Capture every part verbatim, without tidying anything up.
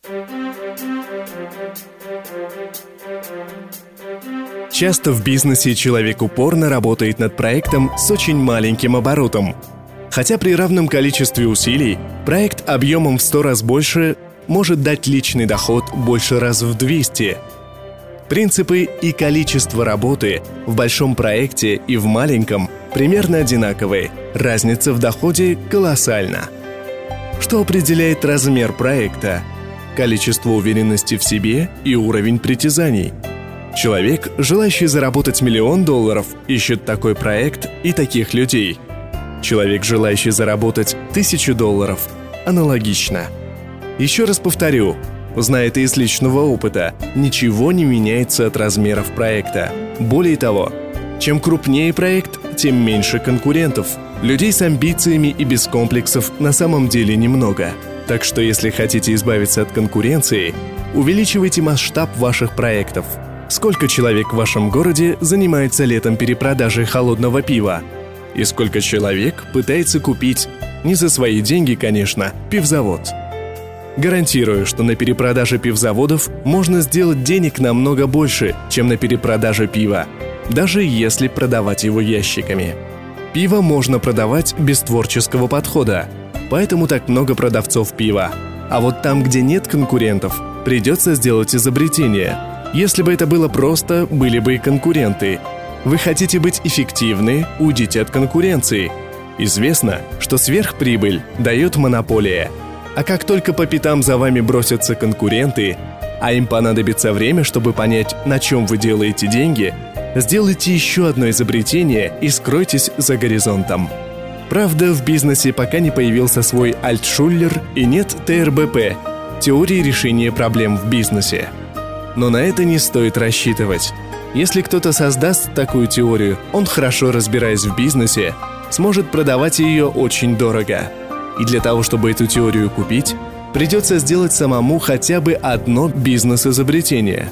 Часто в бизнесе человек упорно работает над проектом с очень маленьким оборотом. Хотя при равном количестве усилий проект объемом в сто раз больше может дать личный доход больше раз в двести. Принципы и количество работы в большом проекте и в маленьком примерно одинаковые. Разница в доходе колоссальна. Что определяет размер проекта? Количество уверенности в себе и уровень притязаний. Человек, желающий заработать миллион долларов, ищет такой проект и таких людей. Человек, желающий заработать тысячу долларов, аналогично. Еще раз повторю, зная это из личного опыта, ничего не меняется от размеров проекта. Более того, чем крупнее проект, тем меньше конкурентов. Людей с амбициями и без комплексов на самом деле немного. Так что если хотите избавиться от конкуренции, увеличивайте масштаб ваших проектов. Сколько человек в вашем городе занимается летом перепродажей холодного пива? И сколько человек пытается купить, не за свои деньги, конечно, пивзавод? Гарантирую, что на перепродаже пивзаводов можно сделать денег намного больше, чем на перепродаже пива, даже если продавать его ящиками. Пиво можно продавать без творческого подхода, поэтому так много продавцов пива. А вот там, где нет конкурентов, придется сделать изобретение. Если бы это было просто, были бы и конкуренты. Вы хотите быть эффективны, уйдите от конкуренции. Известно, что сверхприбыль дает монополия. А как только по пятам за вами бросятся конкуренты, а им понадобится время, чтобы понять, на чем вы делаете деньги, сделайте еще одно изобретение и скройтесь за горизонтом. Правда, в бизнесе пока не появился свой Альтшуллер и нет тэ эр бэ пэ – теории решения проблем в бизнесе. Но на это не стоит рассчитывать. Если кто-то создаст такую теорию, он, хорошо разбираясь в бизнесе, сможет продавать ее очень дорого. И для того, чтобы эту теорию купить, придется сделать самому хотя бы одно бизнес-изобретение.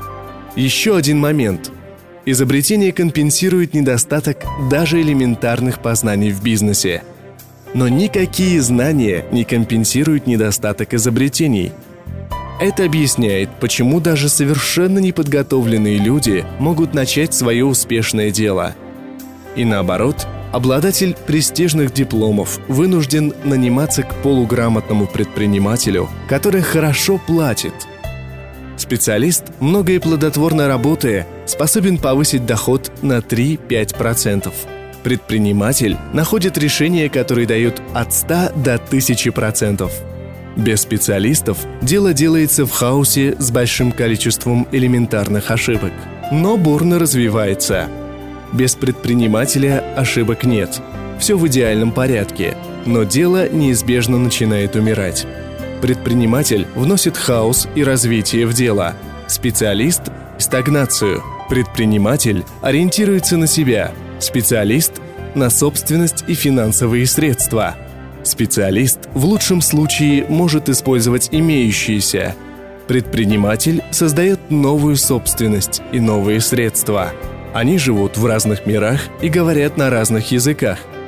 Еще один момент. Изобретение компенсирует недостаток даже элементарных познаний в бизнесе. Но никакие знания не компенсируют недостаток изобретений. Это объясняет, почему даже совершенно неподготовленные люди могут начать свое успешное дело. И наоборот, обладатель престижных дипломов вынужден наниматься к полуграмотному предпринимателю, который хорошо платит. Специалист, много и плодотворно работая, способен повысить доход на три-пять процентов. Предприниматель находит решения, которые дают от ста до тысячи процентов. Без специалистов дело делается в хаосе с большим количеством элементарных ошибок, но бурно развивается. Без предпринимателя ошибок нет. Все в идеальном порядке, но дело неизбежно начинает умирать. Предприниматель вносит хаос и развитие в дело. Специалист – стагнацию. Предприниматель ориентируется на себя. Специалист – на собственность и финансовые средства. Специалист в лучшем случае может использовать имеющиеся. Предприниматель создает новую собственность и новые средства. Они живут в разных мирах и говорят на разных языках.